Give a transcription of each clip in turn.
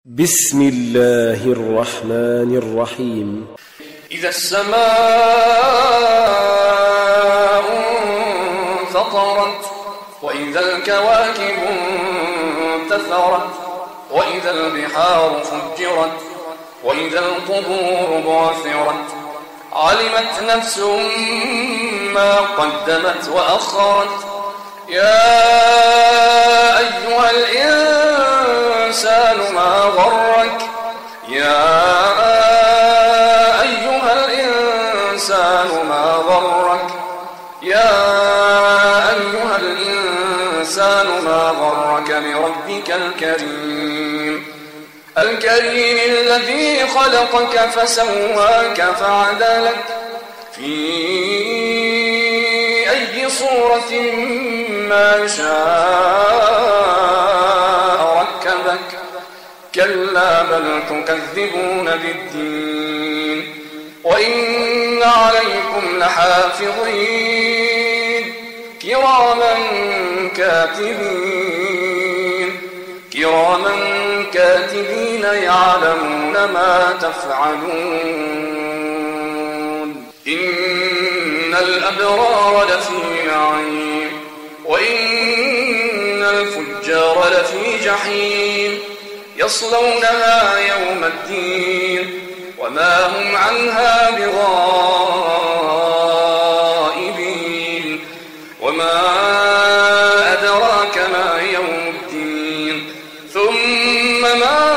بسم الله الرحمن الرحيم. إذا السماء انفطرت وإذا الكواكب انتثرت وإذا البحار فجرت وإذا القبور بعثرت علمت نفس ما قدمت وأخرت يا أيها الإنسان ما غرك يا أيها الإنسان ما غرك يا أيها الإنسان ما غرك بربك الكريم الذي خلقك فسواك فعدلك في أي صورة ما شاء ركبك كلا بل تكذبون بالدين وإن عليكم لحافظين كراما كاتبين يعلمون ما تفعلون إن الأبرار لفي نعيم وإن الفجار لفي جحيم يصلونها يوم الدين وما هم عنها بغائبين وما أدراك ما يوم الدين ثم ما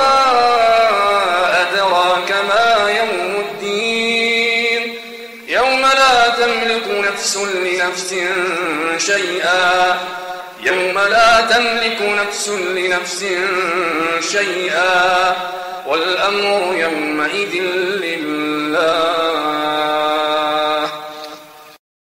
أدراك ما يوم الدين يوم لا تملك نفس لنفس شيئا والأمر يومئذ